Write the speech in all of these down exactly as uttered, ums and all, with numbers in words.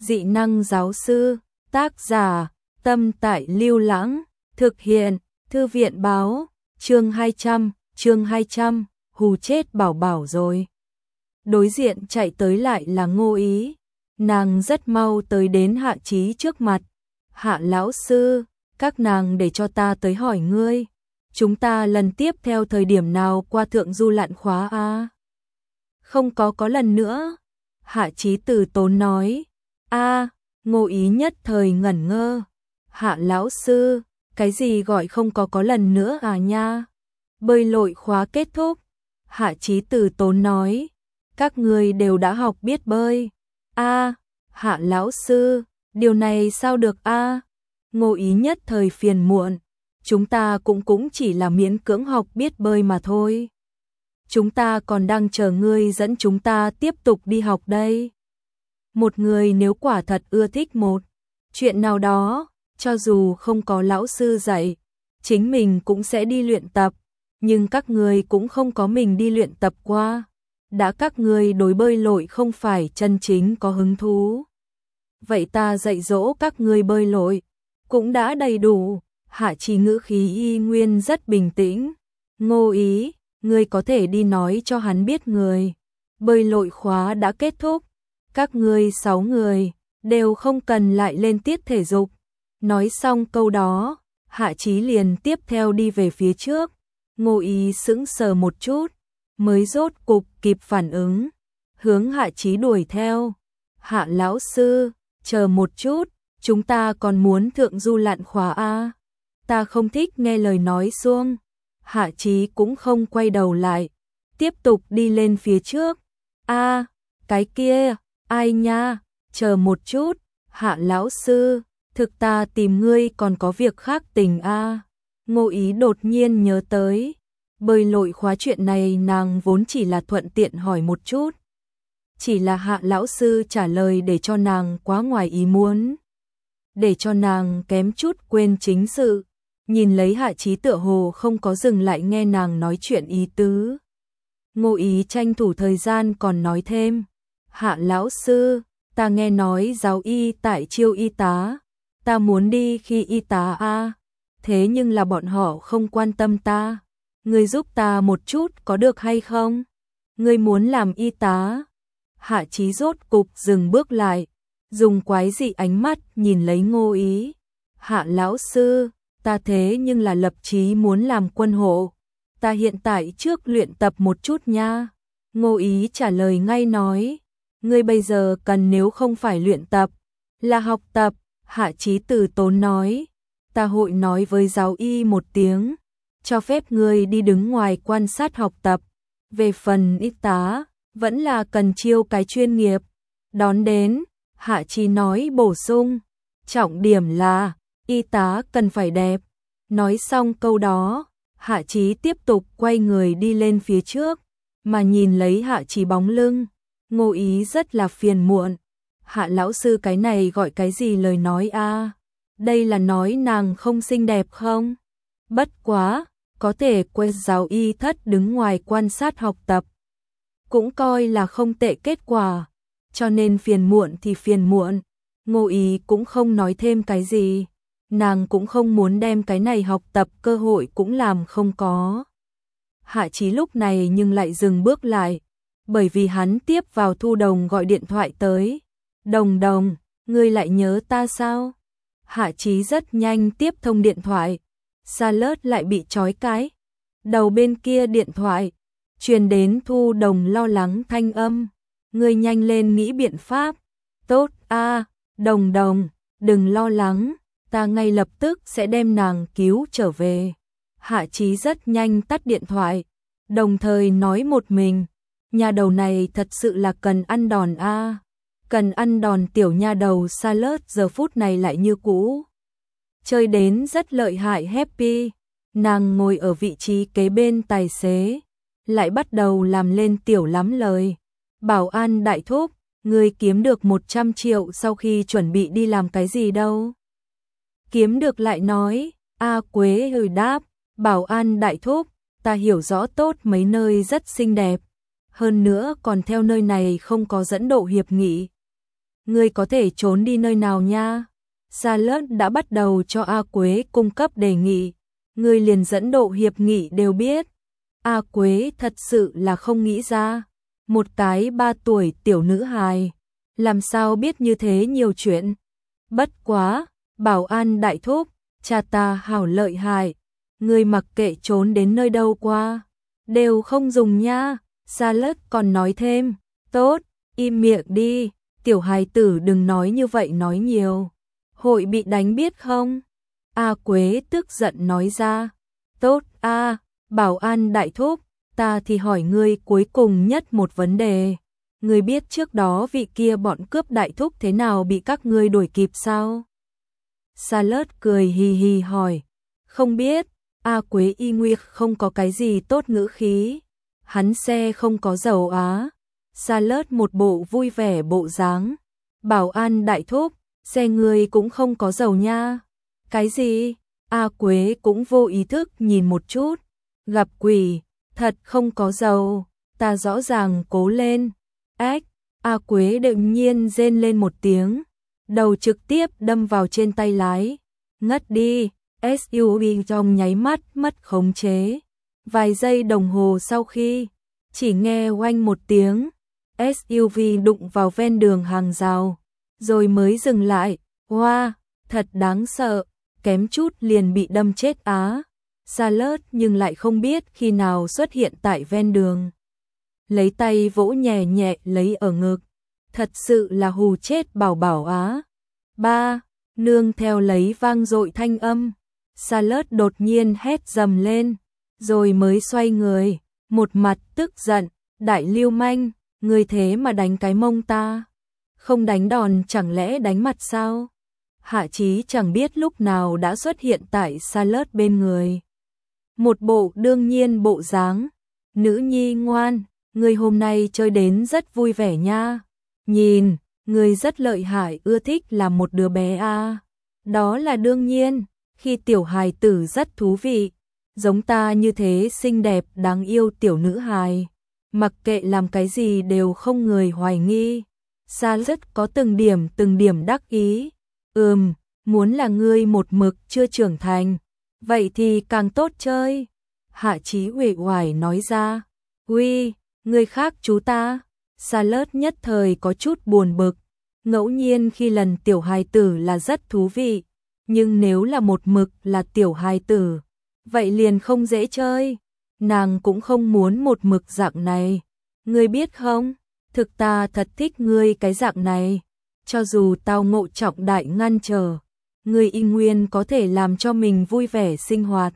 Dị năng giáo sư, tác giả, Tâm Tại Lưu Lãng, thực hiện, Thư viện báo, chương hai trăm, chương hai trăm, hù chết Bảo Bảo rồi. Đối diện chạy tới lại là Ngô Ý, nàng rất mau tới đến Hạ Chí trước mặt. Hạ lão sư, các nàng để cho ta tới hỏi ngươi, chúng ta lần tiếp theo thời điểm nào qua thượng du lặn khóa a? Không có có lần nữa. Hạ Chí từ tốn nói. A, Ngô Ý nhất thời ngẩn ngơ. Hạ lão sư, cái gì gọi không có có lần nữa à nha? Bơi lội khóa kết thúc. Hạ Chí từ tốn nói. Các người đều đã học biết bơi. A, Hạ lão sư, điều này sao được a? Ngô Ý nhất thời phiền muộn. Chúng ta cũng cũng chỉ là miễn cưỡng học biết bơi mà thôi. Chúng ta còn đang chờ ngươi dẫn chúng ta tiếp tục đi học đây. Một người nếu quả thật ưa thích một chuyện nào đó, cho dù không có lão sư dạy, chính mình cũng sẽ đi luyện tập, nhưng các ngươi cũng không có mình đi luyện tập qua. Đã các ngươi đối bơi lội không phải chân chính có hứng thú. Vậy ta dạy dỗ các ngươi bơi lội, cũng đã đầy đủ. Hạ Chí ngữ khí y nguyên rất bình tĩnh. Ngô Ý, ngươi có thể đi nói cho hắn biết người. Bơi lội khóa đã kết thúc. Các ngươi sáu người, đều không cần lại lên tiết thể dục. Nói xong câu đó, Hạ Chí liền tiếp theo đi về phía trước. Ngô Ý sững sờ một chút, mới rốt cục kịp phản ứng. Hướng Hạ Chí đuổi theo. Hạ lão sư, chờ một chút, chúng ta còn muốn thượng du lặn khóa a. Ta không thích nghe lời nói xuông. Hạ Chí cũng không quay đầu lại, tiếp tục đi lên phía trước. A, cái kia, ai nha, chờ một chút, Hạ lão sư, thực ta tìm ngươi còn có việc khác tình a. Ngô Ý đột nhiên nhớ tới, bơi lội khóa chuyện này nàng vốn chỉ là thuận tiện hỏi một chút. Chỉ là Hạ lão sư trả lời để cho nàng quá ngoài ý muốn, để cho nàng kém chút quên chính sự. Nhìn lấy Hạ Chí tựa hồ không có dừng lại nghe nàng nói chuyện ý tứ. Ngô Ý tranh thủ thời gian còn nói thêm. Hạ lão sư, ta nghe nói giáo y tại chiêu y tá. Ta muốn đi khi y tá a. Thế nhưng là bọn họ không quan tâm ta. Ngươi giúp ta một chút có được hay không? Ngươi muốn làm y tá? Hạ Chí rốt cục dừng bước lại, dùng quái dị ánh mắt nhìn lấy Ngô Ý. Hạ lão sư, ta thế nhưng là lập chí muốn làm quân hộ. Ta hiện tại trước luyện tập một chút nha. Ngô Ý trả lời ngay nói. Ngươi bây giờ cần nếu không phải luyện tập, là học tập. Hạ Chí từ tốn nói. Ta hội nói với giáo y một tiếng, cho phép ngươi đi đứng ngoài quan sát học tập. Về phần y tá, vẫn là cần chiêu cái chuyên nghiệp. Đón đến, Hạ Chí nói bổ sung. Trọng điểm là y tá cần phải đẹp. Nói xong câu đó, Hạ Chí tiếp tục quay người đi lên phía trước, mà nhìn lấy Hạ Chí bóng lưng, Ngô Ý rất là phiền muộn. Hạ lão sư cái này gọi cái gì lời nói a? Đây là nói nàng không xinh đẹp không? Bất quá, có thể quên giáo y thất đứng ngoài quan sát học tập, cũng coi là không tệ kết quả, cho nên phiền muộn thì phiền muộn. Ngô Ý cũng không nói thêm cái gì. Nàng cũng không muốn đem cái này học tập cơ hội cũng làm không có. Hạ Chí lúc này nhưng lại dừng bước lại, bởi vì hắn tiếp vào Thu Đồng gọi điện thoại tới. Đồng đồng, ngươi lại nhớ ta sao? Hạ Chí rất nhanh tiếp thông điện thoại. Salad lại bị trói cái. Đầu bên kia điện thoại, truyền đến Thu Đồng lo lắng thanh âm. Ngươi nhanh lên nghĩ biện pháp. Tốt a, đồng đồng, đừng lo lắng. Ta ngay lập tức sẽ đem nàng cứu trở về. Hạ Chí rất nhanh tắt điện thoại, đồng thời nói một mình, nhà đầu này thật sự là cần ăn đòn a. Cần ăn đòn tiểu nha đầu Salad giờ phút này lại như cũ. Chơi đến rất lợi hại happy, nàng ngồi ở vị trí kế bên tài xế, lại bắt đầu làm lên tiểu lắm lời. Bảo an đại thúc, ngươi kiếm được một trăm triệu sau khi chuẩn bị đi làm cái gì đâu? Kiếm được lại nói. A Quế hơi đáp. Bảo an đại thúc, ta hiểu rõ tốt mấy nơi rất xinh đẹp, hơn nữa còn theo nơi này không có dẫn độ hiệp nghị. ngươi có thể trốn đi nơi nào nha? Charlotte đã bắt đầu cho A Quế cung cấp đề nghị, ngươi liền dẫn độ hiệp nghị đều biết. A Quế thật sự là không nghĩ ra, một cái ba tuổi tiểu nữ hài, làm sao biết như thế nhiều chuyện. Bất quá, Bảo An đại thúc, cha ta hảo lợi hại, ngươi mặc kệ trốn đến nơi đâu qua, đều không dùng nha. Charlotte còn nói thêm, tốt, im miệng đi, tiểu hài tử đừng nói như vậy nói nhiều, hội bị đánh biết không? A Quế tức giận nói ra, tốt a, Bảo An đại thúc, ta thì hỏi ngươi cuối cùng nhất một vấn đề, ngươi biết trước đó vị kia bọn cướp đại thúc thế nào bị các ngươi đuổi kịp sao? Charlotte cười hì hì hỏi, không biết. A Quế y nguy không có cái gì tốt ngữ khí, hắn xe không có dầu á. Charlotte một bộ vui vẻ bộ dáng, Bảo An đại thúc, xe người cũng không có dầu nha. Cái gì? A Quế cũng vô ý thức nhìn một chút, gặp quỷ, thật không có dầu, ta rõ ràng cố lên. Ách, A Quế đột nhiên rên lên một tiếng, đầu trực tiếp đâm vào trên tay lái, ngất đi. ét u vê trong nháy mắt mất khống chế. Vài giây đồng hồ sau khi, chỉ nghe oanh một tiếng, ét u vê đụng vào ven đường hàng rào, rồi mới dừng lại. Wow, thật đáng sợ, kém chút liền bị đâm chết á. Charlotte nhưng lại không biết khi nào xuất hiện tại ven đường. Lấy tay vỗ nhẹ nhẹ lấy ở ngực, thật sự là hù chết Bảo Bảo á. Ba, nương theo lấy vang dội thanh âm. Charlotte đột nhiên hét dầm lên, rồi mới xoay người, một mặt tức giận, đại lưu manh, ngươi thế mà đánh cái mông ta, không đánh đòn chẳng lẽ đánh mặt sao? Hạ Chí chẳng biết lúc nào đã xuất hiện tại Charlotte bên người. Một bộ đương nhiên bộ dáng, nữ nhi ngoan, ngươi hôm nay chơi đến rất vui vẻ nha, nhìn, ngươi rất lợi hại, ưa thích làm một đứa bé a. Đó là đương nhiên. Khi tiểu hài tử rất thú vị, giống ta như thế xinh đẹp đáng yêu tiểu nữ hài, mặc kệ làm cái gì đều không người hoài nghi. Charlotte có từng điểm từng điểm đắc ý, ừm, muốn là ngươi một mực chưa trưởng thành, vậy thì càng tốt chơi. Hạ Chí uể oải nói ra, uy, ngươi khác chú ta. Charlotte nhất thời có chút buồn bực, ngẫu nhiên khi lần tiểu hài tử là rất thú vị. Nhưng nếu là một mực là tiểu hài tử, vậy liền không dễ chơi. Nàng cũng không muốn một mực dạng này. Ngươi biết không, thực ta thật thích ngươi cái dạng này. Cho dù tao ngộ trọng đại ngăn trở, ngươi y nguyên có thể làm cho mình vui vẻ sinh hoạt.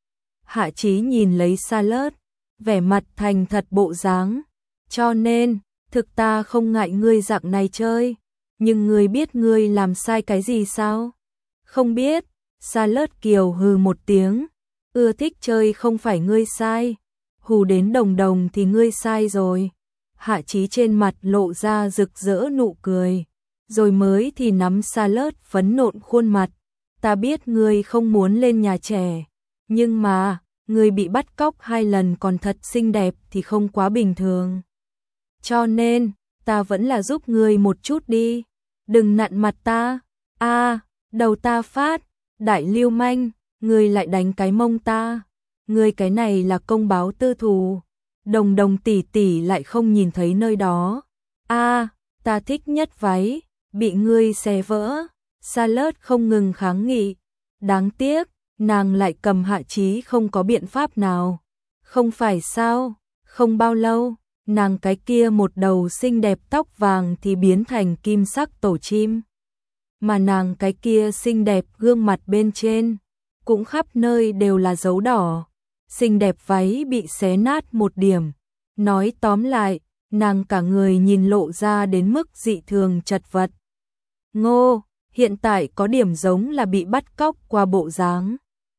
Hạ Chí nhìn lấy Charlotte, vẻ mặt thành thật bộ dáng. Cho nên, thực ta không ngại ngươi dạng này chơi. Nhưng ngươi biết ngươi làm sai cái gì sao? Không biết. Charlotte kiều hừ một tiếng, ưa thích chơi không phải ngươi sai, hù đến đồng đồng thì ngươi sai rồi. Hạ Chí trên mặt lộ ra rực rỡ nụ cười, rồi mới thì nắm Charlotte phấn nộn khuôn mặt, ta biết ngươi không muốn lên nhà trẻ, nhưng mà, ngươi bị bắt cóc hai lần còn thật xinh đẹp thì không quá bình thường. Cho nên, ta vẫn là giúp ngươi một chút đi, đừng nặn mặt ta. A, đầu ta phát, đại lưu manh, ngươi lại đánh cái mông ta, ngươi cái này là công báo tư thù. Đồng đồng tỷ tỷ lại không nhìn thấy nơi đó. A, ta thích nhất váy, bị ngươi xé vỡ. Charlotte không ngừng kháng nghị, đáng tiếc, nàng lại cầm Hạ Chí không có biện pháp nào. Không phải sao, không bao lâu, nàng cái kia một đầu xinh đẹp tóc vàng thì biến thành kim sắc tổ chim. Mà nàng cái kia xinh đẹp gương mặt bên trên, cũng khắp nơi đều là dấu đỏ. Xinh đẹp váy bị xé nát một điểm. Nói tóm lại, nàng cả người nhìn lộ ra đến mức dị thường chật vật. Ngô, hiện tại có điểm giống là bị bắt cóc qua bộ dáng.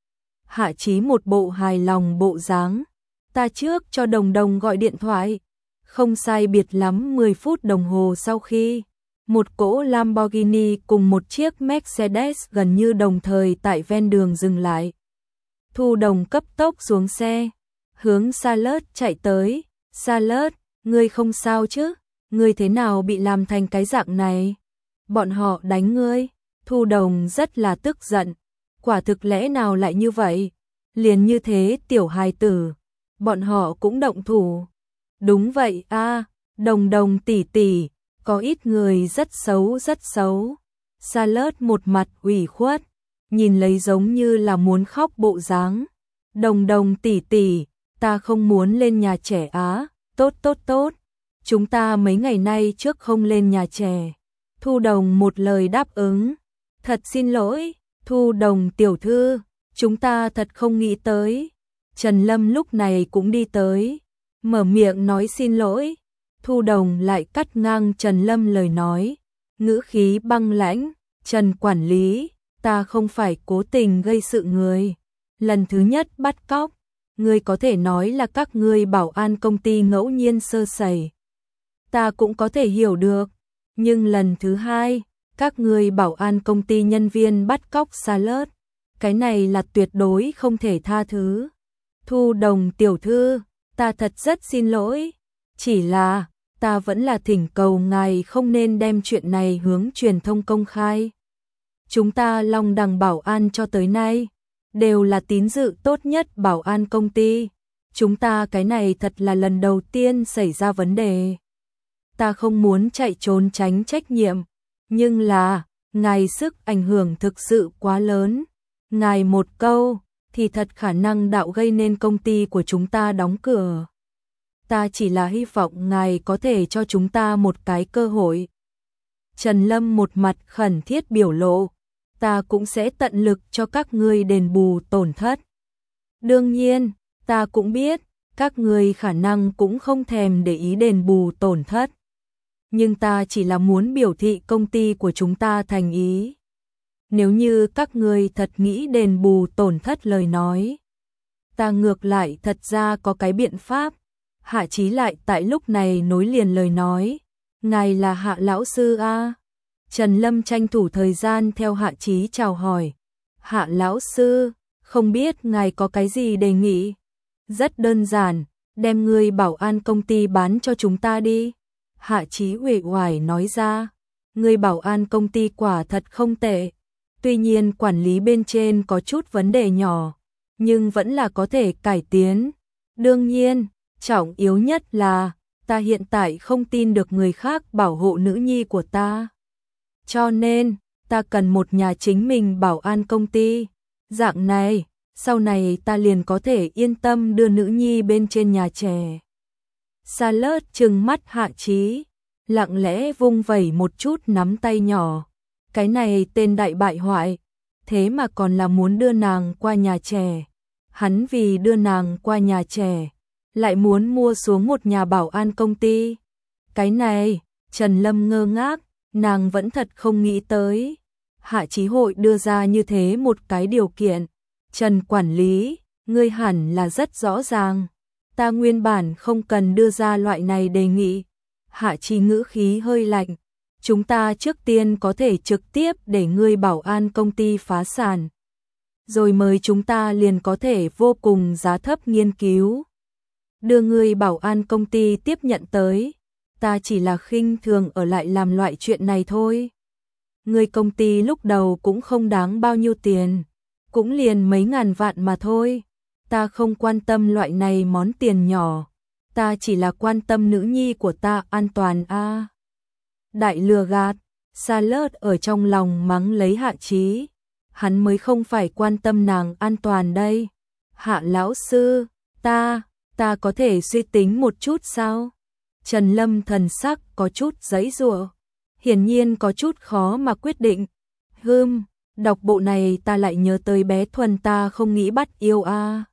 Hạ Chí một bộ hài lòng bộ dáng. Ta trước cho đồng đồng gọi điện thoại. Không sai biệt lắm mười phút đồng hồ sau khi, một cỗ Lamborghini cùng một chiếc Mercedes gần như đồng thời tại ven đường dừng lại. Thu Đồng cấp tốc xuống xe, hướng Charlotte chạy tới. Charlotte, ngươi không sao chứ? Ngươi thế nào bị làm thành cái dạng này? Bọn họ đánh ngươi? Thu Đồng rất là tức giận. Quả thực lẽ nào lại như vậy? Liền như thế tiểu hài tử, bọn họ cũng động thủ. Đúng vậy a, Đồng Đồng tỷ tỷ, có ít người rất xấu rất xấu. Charlotte một mặt ủy khuất, nhìn lấy giống như là muốn khóc bộ dáng. Đồng Đồng tỷ tỷ, ta không muốn lên nhà trẻ á. Tốt tốt tốt, chúng ta mấy ngày nay trước không lên nhà trẻ. Thu Đồng một lời đáp ứng. Thật xin lỗi, Thu Đồng tiểu thư, chúng ta thật không nghĩ tới. Trần Lâm lúc này cũng đi tới, mở miệng nói xin lỗi. Thu Đồng lại cắt ngang Trần Lâm lời nói, ngữ khí băng lãnh. Trần quản lý, ta không phải cố tình gây sự người. Lần thứ nhất bắt cóc, ngươi có thể nói là các ngươi bảo an công ty ngẫu nhiên sơ sẩy. Ta cũng có thể hiểu được. Nhưng lần thứ hai, các ngươi bảo an công ty nhân viên bắt cóc Charlotte, cái này là tuyệt đối không thể tha thứ. Thu Đồng tiểu thư, ta thật rất xin lỗi. Chỉ là, ta vẫn là thỉnh cầu ngài không nên đem chuyện này hướng truyền thông công khai. Chúng ta Long Đằng bảo an cho tới nay, đều là tín dự tốt nhất bảo an công ty. Chúng ta cái này thật là lần đầu tiên xảy ra vấn đề. Ta không muốn chạy trốn tránh trách nhiệm, nhưng là, ngài sức ảnh hưởng thực sự quá lớn. Ngài một câu, thì thật khả năng đạo gây nên công ty của chúng ta đóng cửa. Ta chỉ là hy vọng ngài có thể cho chúng ta một cái cơ hội. Trần Lâm một mặt khẩn thiết biểu lộ, ta cũng sẽ tận lực cho các ngươi đền bù tổn thất. Đương nhiên, ta cũng biết, các ngươi khả năng cũng không thèm để ý đền bù tổn thất. Nhưng ta chỉ là muốn biểu thị công ty của chúng ta thành ý. Nếu như các ngươi thật nghĩ đền bù tổn thất lời nói, ta ngược lại thật ra có cái biện pháp. Hạ Chí lại tại lúc này nối liền lời nói, ngài là Hạ lão sư a? Trần Lâm tranh thủ thời gian theo Hạ Chí chào hỏi. Hạ lão sư, không biết ngài có cái gì đề nghị? Rất đơn giản, đem ngươi bảo an công ty bán cho chúng ta đi. Hạ Chí uể oải nói ra, ngươi bảo an công ty quả thật không tệ. Tuy nhiên quản lý bên trên có chút vấn đề nhỏ, nhưng vẫn là có thể cải tiến. Đương nhiên, trọng yếu nhất là, ta hiện tại không tin được người khác bảo hộ nữ nhi của ta. Cho nên, ta cần một nhà chính mình bảo an công ty. Dạng này, sau này ta liền có thể yên tâm đưa nữ nhi bên trên nhà trẻ. Charlotte trừng mắt Hạ Chí, lặng lẽ vung vẩy một chút nắm tay nhỏ. Cái này tên đại bại hoại, thế mà còn là muốn đưa nàng qua nhà trẻ. Hắn vì đưa nàng qua nhà trẻ, lại muốn mua xuống một nhà bảo an công ty. Cái này, Trần Lâm ngơ ngác, nàng vẫn thật không nghĩ tới. Hạ Chí hội đưa ra như thế một cái điều kiện. Trần quản lý, ngươi hẳn là rất rõ ràng. Ta nguyên bản không cần đưa ra loại này đề nghị. Hạ Chí ngữ khí hơi lạnh. Chúng ta trước tiên có thể trực tiếp để ngươi bảo an công ty phá sản. Rồi mời chúng ta liền có thể vô cùng giá thấp nghiên cứu. Đưa ngươi bảo an công ty tiếp nhận tới. Ta chỉ là khinh thường ở lại làm loại chuyện này thôi. Ngươi công ty lúc đầu cũng không đáng bao nhiêu tiền. Cũng liền mấy ngàn vạn mà thôi. Ta không quan tâm loại này món tiền nhỏ. Ta chỉ là quan tâm nữ nhi của ta an toàn a. À. Đại lừa gạt, Charlotte ở trong lòng mắng lấy Hạ Chí. Hắn mới không phải quan tâm nàng an toàn đây. Hạ lão sư, ta, ta có thể suy tính một chút sao? Trần Lâm thần sắc có chút giãy giụa, hiển nhiên có chút khó mà quyết định. Hừm, đọc bộ này ta lại nhớ tới bé Thuần ta không nghĩ bắt yêu a. À.